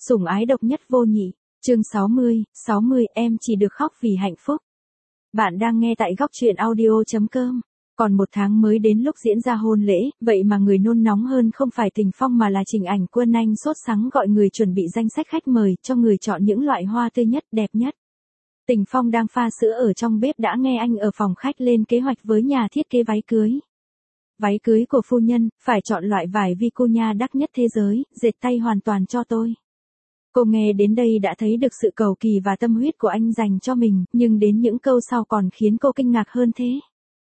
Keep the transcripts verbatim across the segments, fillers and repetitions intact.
Sủng ái độc nhất vô nhị. Chương sáu mươi, sáu mươi em chỉ được khóc vì hạnh phúc. Bạn đang nghe tại góc truyện audio chấm com. Còn một tháng mới đến lúc diễn ra hôn lễ, vậy mà người nôn nóng hơn không phải Tình Phong mà là Trình Ảnh Quân. Anh sốt sắng gọi người chuẩn bị danh sách khách mời, cho người chọn những loại hoa tươi nhất, đẹp nhất. Tình Phong đang pha sữa ở trong bếp đã nghe anh ở phòng khách lên kế hoạch với nhà thiết kế váy cưới. Váy cưới của phu nhân, phải chọn loại vải Vicuña đắt nhất thế giới, dệt tay hoàn toàn cho tôi. Cô nghe đến đây đã thấy được sự cầu kỳ và tâm huyết của anh dành cho mình, nhưng đến những câu sau còn khiến cô kinh ngạc hơn thế.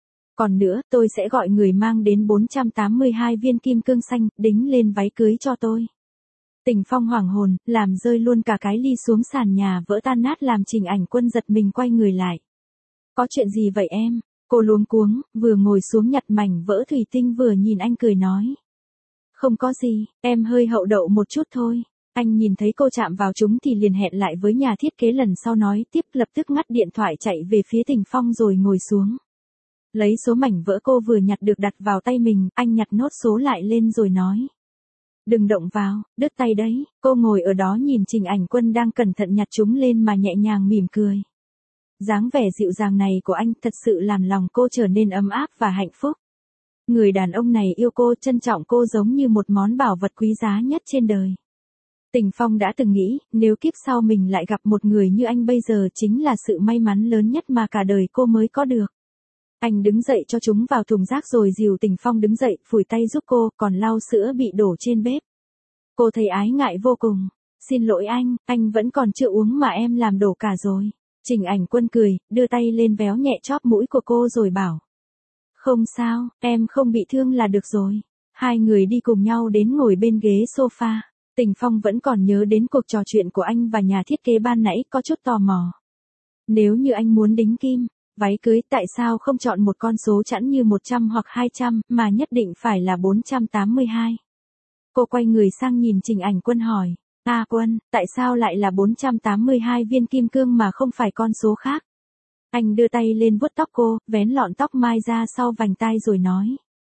Còn nữa, tôi sẽ gọi người mang đến bốn trăm tám mươi hai viên kim cương xanh, đính lên váy cưới cho tôi. Tình Phong hoảng hồn, làm rơi luôn cả cái ly xuống sàn nhà vỡ tan nát làm Trình Ảnh Quân giật mình quay người lại. Có chuyện gì vậy em? Cô luống cuống, vừa ngồi xuống nhặt mảnh vỡ thủy tinh vừa nhìn anh cười nói. Không có gì, em hơi hậu đậu một chút thôi. Anh nhìn thấy cô chạm vào chúng thì liền hẹn lại với nhà thiết kế lần sau nói tiếp, lập tức ngắt điện thoại chạy về phía Tình Phong rồi ngồi xuống. Lấy số mảnh vỡ cô vừa nhặt được đặt vào tay mình, anh nhặt nốt số lại lên rồi nói. Đừng động vào, đứt tay đấy. Cô ngồi ở đó nhìn Trình Ảnh Quân đang cẩn thận nhặt chúng lên mà nhẹ nhàng mỉm cười. Dáng vẻ dịu dàng này của anh thật sự làm lòng cô trở nên ấm áp và hạnh phúc. Người đàn ông này yêu cô, trân trọng cô giống như một món bảo vật quý giá nhất trên đời. Tình Phong đã từng nghĩ, nếu kiếp sau mình lại gặp một người như anh bây giờ chính là sự may mắn lớn nhất mà cả đời cô mới có được. Anh đứng dậy cho chúng vào thùng rác rồi dìu Tình Phong đứng dậy, phủi tay giúp cô, còn lau sữa bị đổ trên bếp. Cô thấy ái ngại vô cùng. Xin lỗi anh, anh vẫn còn chưa uống mà em làm đổ cả rồi. Trình Ảnh Quân cười, đưa tay lên véo nhẹ chóp mũi của cô rồi bảo. Không sao, em không bị thương là được rồi. Hai người đi cùng nhau đến ngồi bên ghế sofa. Tình Phong vẫn còn nhớ đến cuộc trò chuyện của anh và nhà thiết kế ban nãy, có chút tò mò. Nếu như anh muốn đính kim, váy cưới, tại sao không chọn một con số chẵn như một trăm hoặc hai trăm, mà nhất định phải là bốn trăm tám mươi hai? Cô quay người sang nhìn Trình Ảnh Quân hỏi. À Quân, tại sao lại là bốn trăm tám mươi hai viên kim cương mà không phải con số khác? Anh đưa tay lên vuốt tóc cô, vén lọn tóc mai ra sau vành tai rồi nói.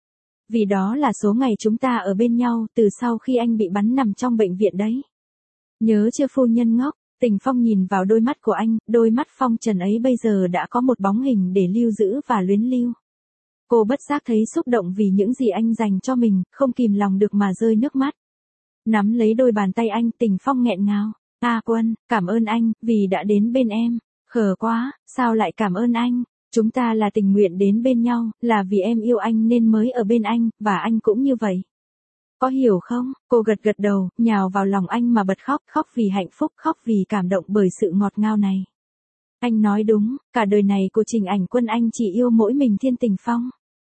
Vì đó là số ngày chúng ta ở bên nhau, từ sau khi anh bị bắn nằm trong bệnh viện đấy. Nhớ chưa phu nhân ngốc? Tình Phong nhìn vào đôi mắt của anh, đôi mắt phong trần ấy bây giờ đã có một bóng hình để lưu giữ và luyến lưu. Cô bất giác thấy xúc động vì những gì anh dành cho mình, không kìm lòng được mà rơi nước mắt. Nắm lấy đôi bàn tay anh, Tình Phong nghẹn ngào. À Quân, cảm ơn anh, vì đã đến bên em. Khờ quá, sao lại cảm ơn anh? Chúng ta là tình nguyện đến bên nhau, là vì em yêu anh nên mới ở bên anh, và anh cũng như vậy. Có hiểu không? Cô gật gật đầu, nhào vào lòng anh mà bật khóc, khóc vì hạnh phúc, khóc vì cảm động bởi sự ngọt ngào này. Anh nói đúng, cả đời này của Trình Ảnh Quân anh chỉ yêu mỗi mình Thiên Tình Phong.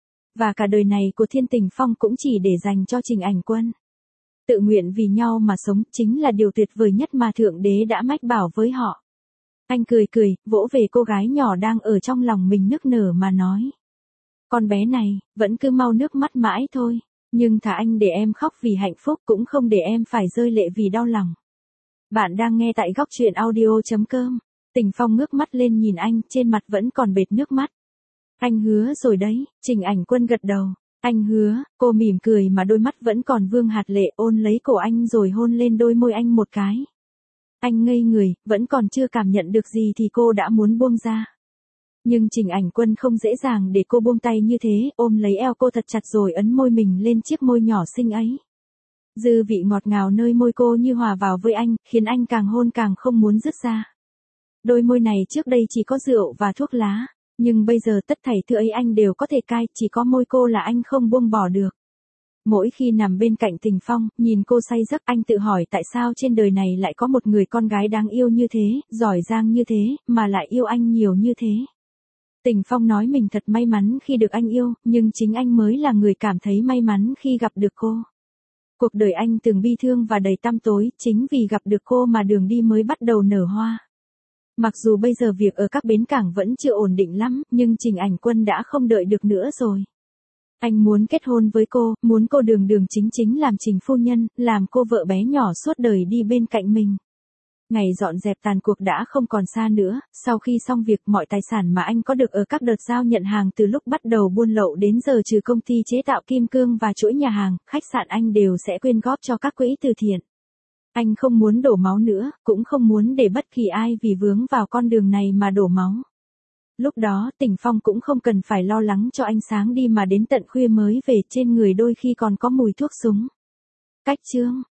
Và cả đời này của Thiên Tình Phong cũng chỉ để dành cho Trình Ảnh Quân. Tự nguyện vì nhau mà sống chính là điều tuyệt vời nhất mà Thượng Đế đã mách bảo với họ. Anh cười cười, vỗ về cô gái nhỏ đang ở trong lòng mình nức nở mà nói. Con bé này, vẫn cứ mau nước mắt mãi thôi. Nhưng thà anh để em khóc vì hạnh phúc cũng không để em phải rơi lệ vì đau lòng. Bạn đang nghe tại góc truyện audio chấm com. Tình Phong ngước mắt lên nhìn anh, trên mặt vẫn còn bệt nước mắt. Anh hứa rồi đấy, Trình Ảnh Quân gật đầu. Anh hứa, cô mỉm cười mà đôi mắt vẫn còn vương hạt lệ, ôn lấy cổ anh rồi hôn lên đôi môi anh một cái. Anh ngây người, vẫn còn chưa cảm nhận được gì thì cô đã muốn buông ra. Nhưng Trình Ảnh Quân không dễ dàng để cô buông tay như thế, ôm lấy eo cô thật chặt rồi ấn môi mình lên chiếc môi nhỏ xinh ấy. Dư vị ngọt ngào nơi môi cô như hòa vào với anh, khiến anh càng hôn càng không muốn dứt ra. Đôi môi này trước đây chỉ có rượu và thuốc lá, nhưng bây giờ tất thảy thứ ấy anh đều có thể cai, chỉ có môi cô là anh không buông bỏ được. Mỗi khi nằm bên cạnh Tình Phong, nhìn cô say giấc, anh tự hỏi tại sao trên đời này lại có một người con gái đáng yêu như thế, giỏi giang như thế, mà lại yêu anh nhiều như thế. Tình Phong nói mình thật may mắn khi được anh yêu, nhưng chính anh mới là người cảm thấy may mắn khi gặp được cô. Cuộc đời anh từng bi thương và đầy tăm tối, chính vì gặp được cô mà đường đi mới bắt đầu nở hoa. Mặc dù bây giờ việc ở các bến cảng vẫn chưa ổn định lắm, nhưng Trình Ảnh Quân đã không đợi được nữa rồi. Anh muốn kết hôn với cô, muốn cô đường đường chính chính làm Trình phu nhân, làm cô vợ bé nhỏ suốt đời đi bên cạnh mình. Ngày dọn dẹp tàn cuộc đã không còn xa nữa, sau khi xong việc mọi tài sản mà anh có được ở các đợt giao nhận hàng từ lúc bắt đầu buôn lậu đến giờ trừ công ty chế tạo kim cương và chuỗi nhà hàng, khách sạn anh đều sẽ quyên góp cho các quỹ từ thiện. Anh không muốn đổ máu nữa, cũng không muốn để bất kỳ ai vì vướng vào con đường này mà đổ máu. Lúc đó Tỉnh Phong cũng không cần phải lo lắng cho anh sáng đi mà đến tận khuya mới về, trên người đôi khi còn có mùi thuốc súng. Cách chương